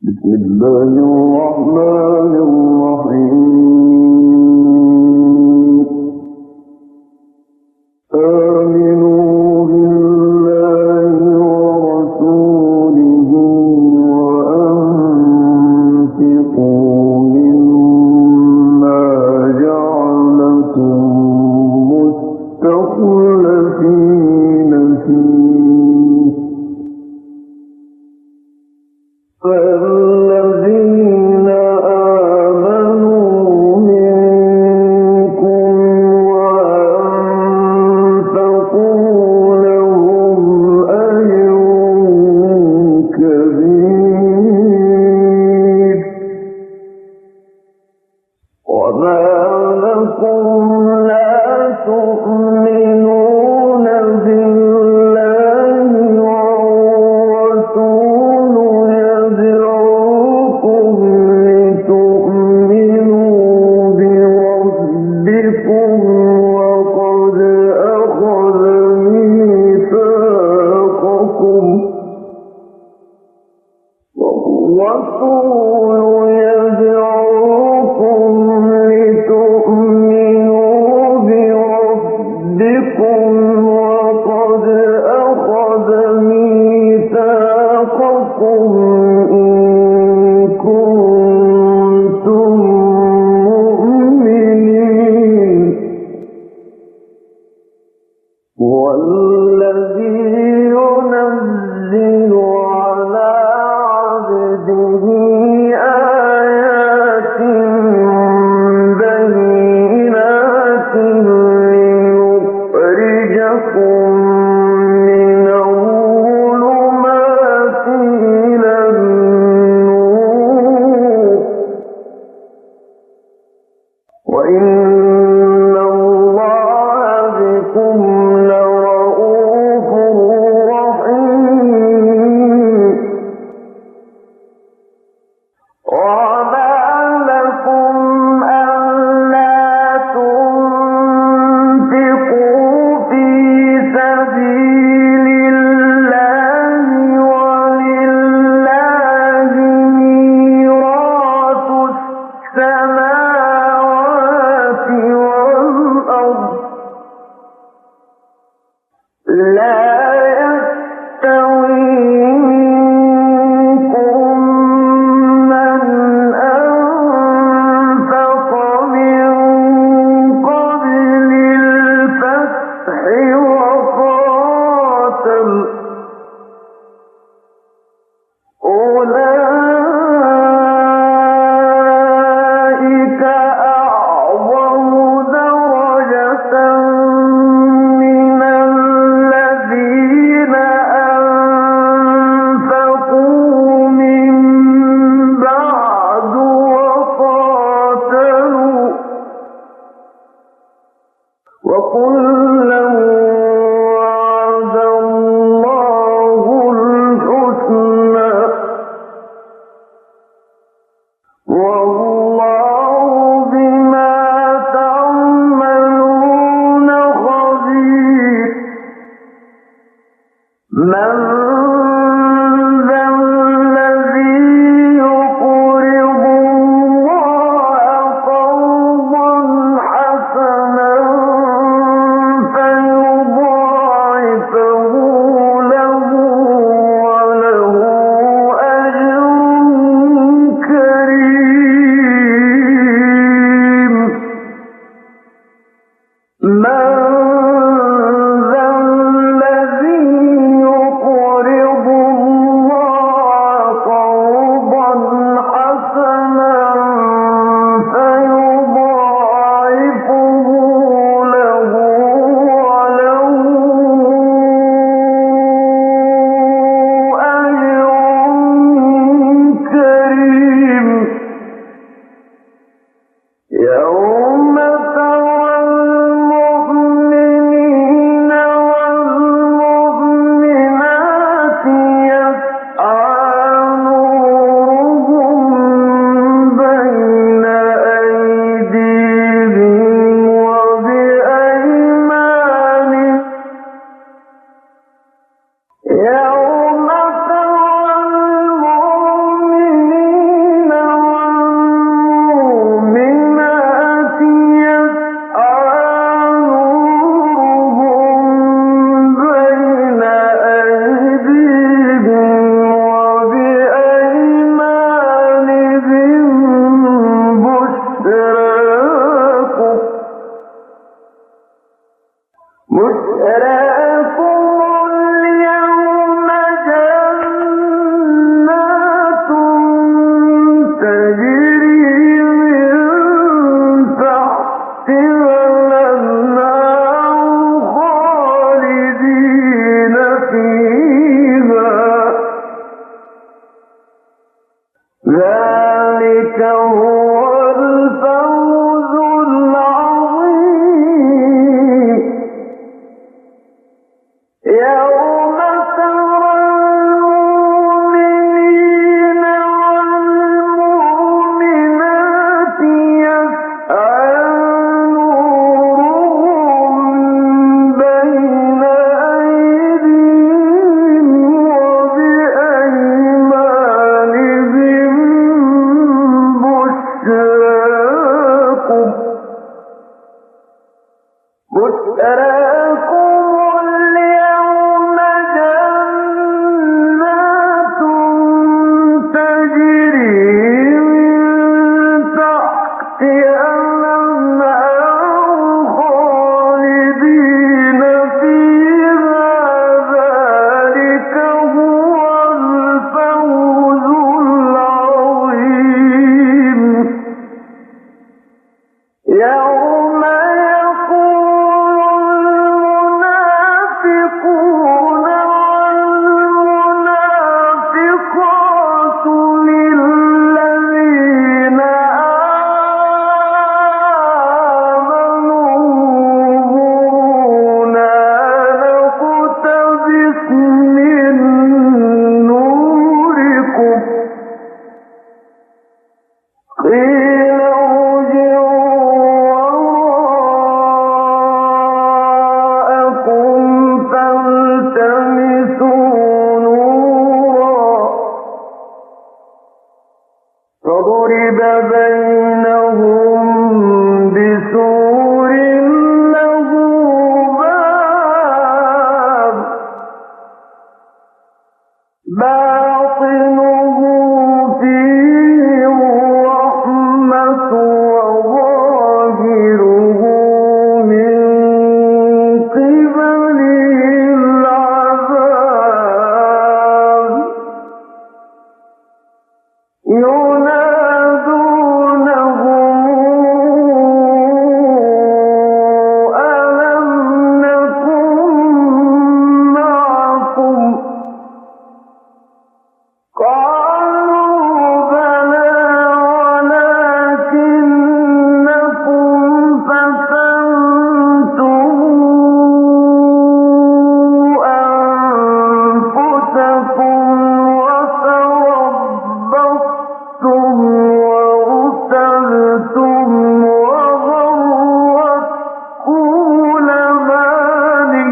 بسم الله الرحمن الرحيم. آمنوا بالله ورسوله وأنفقوا مما جعلكم مستخلفين فيه فالذين آمنوا منكم وأنفقوا لهم أجر كبير وما لكم لا تؤمنون بالله والرسول يدعوكم لتؤمنوا بربكم وقد أخذ ميثاقكم والرسول يدعوكم لتؤمنوا بربكم وقد أخذ ميثاقكم إن كنتم مؤمنين والذي ينزل على عبده آيات بينات ليخرجكم من الظلمات إلى النور وإن الله بكم لرءوف رحيم. ذلك هو الفوز العظيم يوم ترى المؤمنين والمؤمنات يسعى نورهم بين أيديهم وبأيمانهم بشراكم اليوم جنات تجري من تحتها الأنهار خالدين فيها ذلك هو الفوز العظيم يوم يقول المنافقون والمنافقات للذين آمنوا انظرونا نقتبس من نوركم قيل ارجعوا وراءكم فالتمسوا نورا فضرب بينهم بسور له باب باطنه فيه الرحمة وظاهره من قبله العذاب ينادونهم ألم نكن معكم قالوا بلى ولكنكم فتنتم أنفسكم وتربصتم وارتبتم وغرتكم الأماني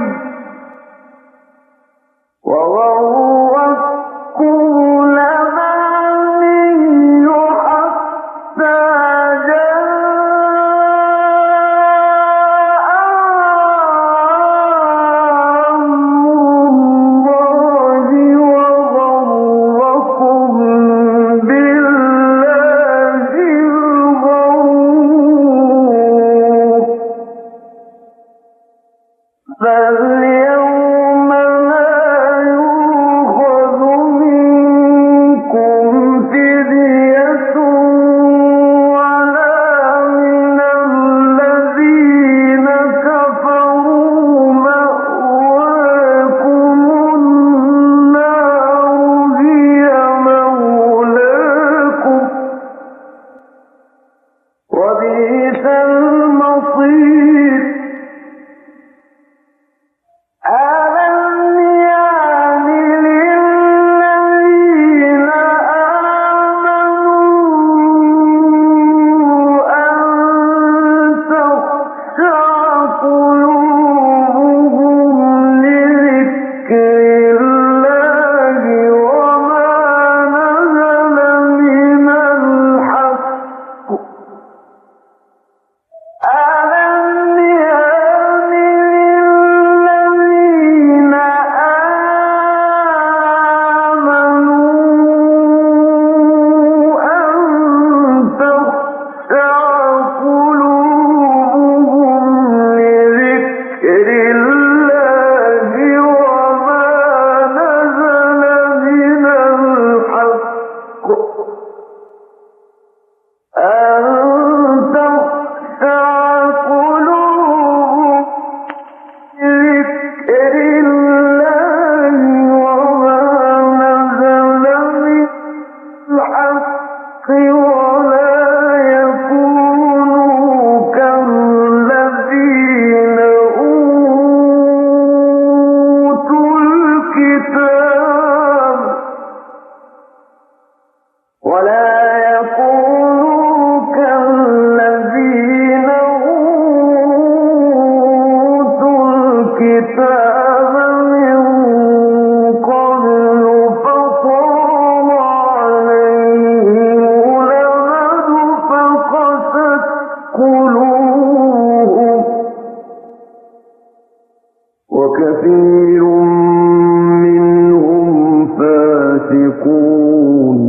حتى جاء أمر الله وغركم بالله الغرور فاليوم لا يؤخذ منكم فدية ولا من الذين كفروا مأواكم النار هي مولاكم وبئس المصير ألم يعن للذين آمنوا أن تخشع قلوبهم لذكر الله وما نزل من الحق ألم يعن للذين آمنوا أن تخشع قلوبهم لذكر الله وما نزل من الحق أن تخشع قلوبهم لذكر الله وما نزل من الحق وكثير منهم فاسقون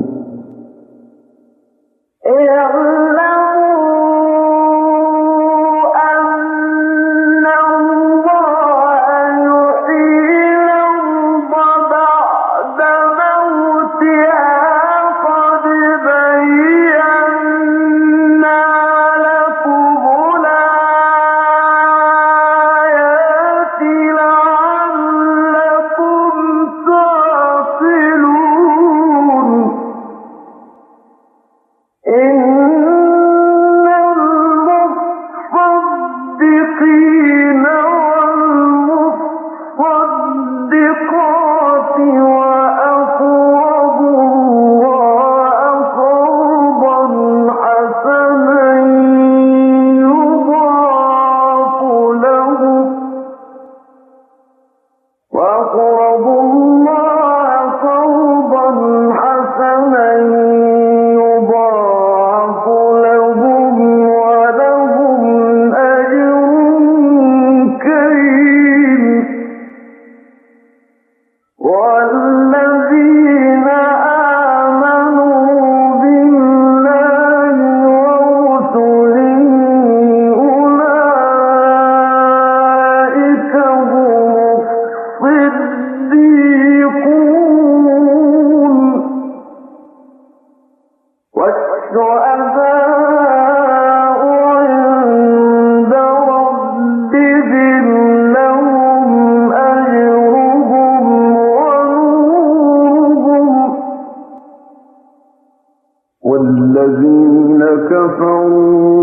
والذين كفروا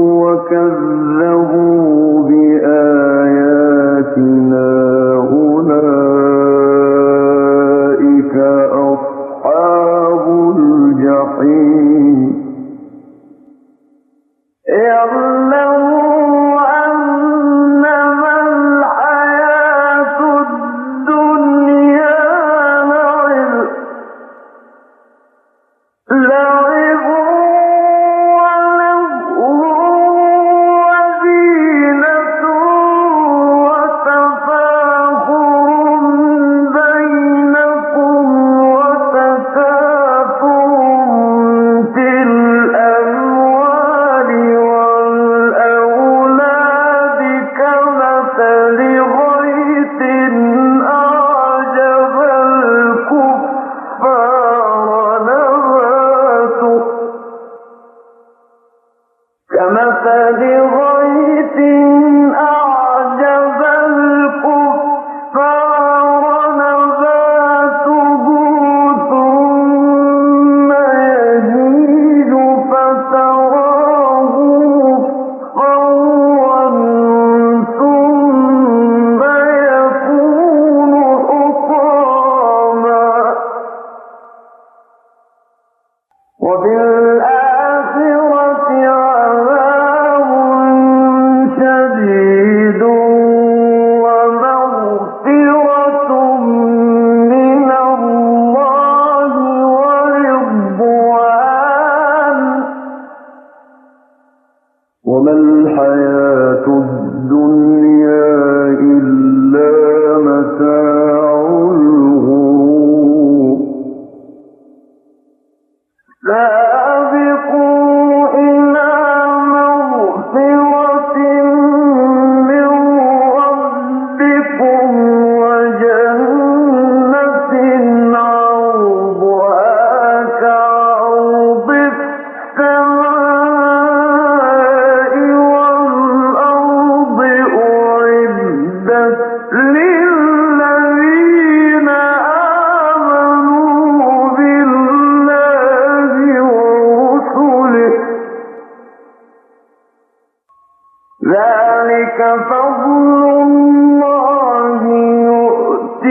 وكذبوا بآياتنا أولئك أصحاب الجحيم كمثل غيث أعجب الكفار نباته ثم يهيج فتراه مصفرا ثم يكون حطاما وبالآخرة عذاب شديد ومغفرة من الله ورضوان وما الحياة الدنيا إلا متاع الغرور سابقوا إلى مغفرة من ربكم وجنة عرضها كعرض السماء والأرض أعدت للذين آمنوا بالله ورسله ذلك فضل الله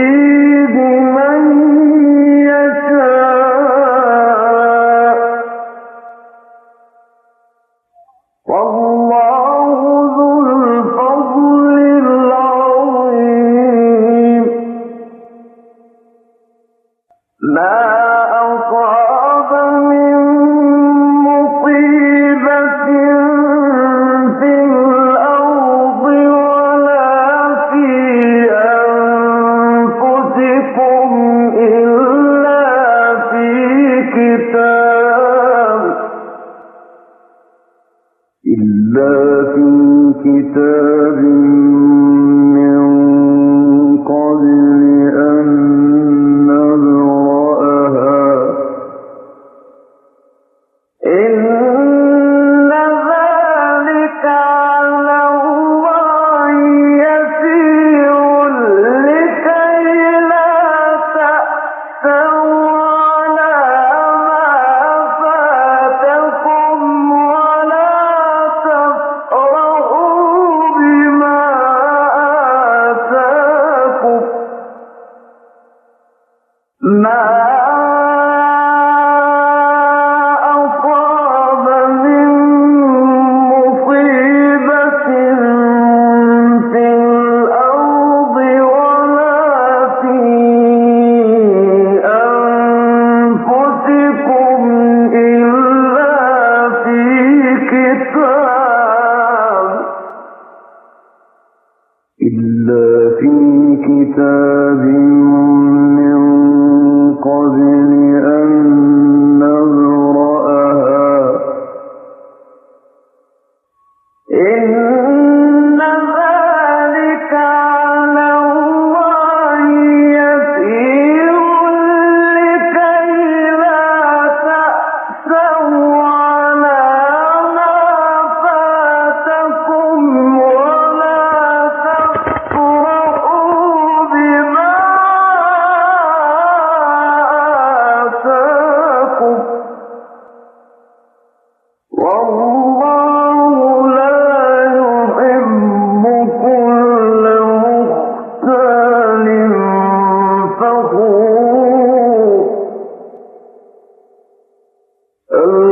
يؤتيه من يشاء إلا في كتاب من قبل أن نبرأها إن ذلك على الله يسير لكي لا تأسوا على ما فاتكم ولا تفرحوا بما آتاكم ما أصاب من مصيبة في الأرض ولا في أنفسكم إلا في كتاب من قبل أن نبرأها إن ذلك على الله يسير لكي لا تأسوا على ما فاتكم ولا تفرحوا بما آتاكم والله لا يحب كل مختال فخور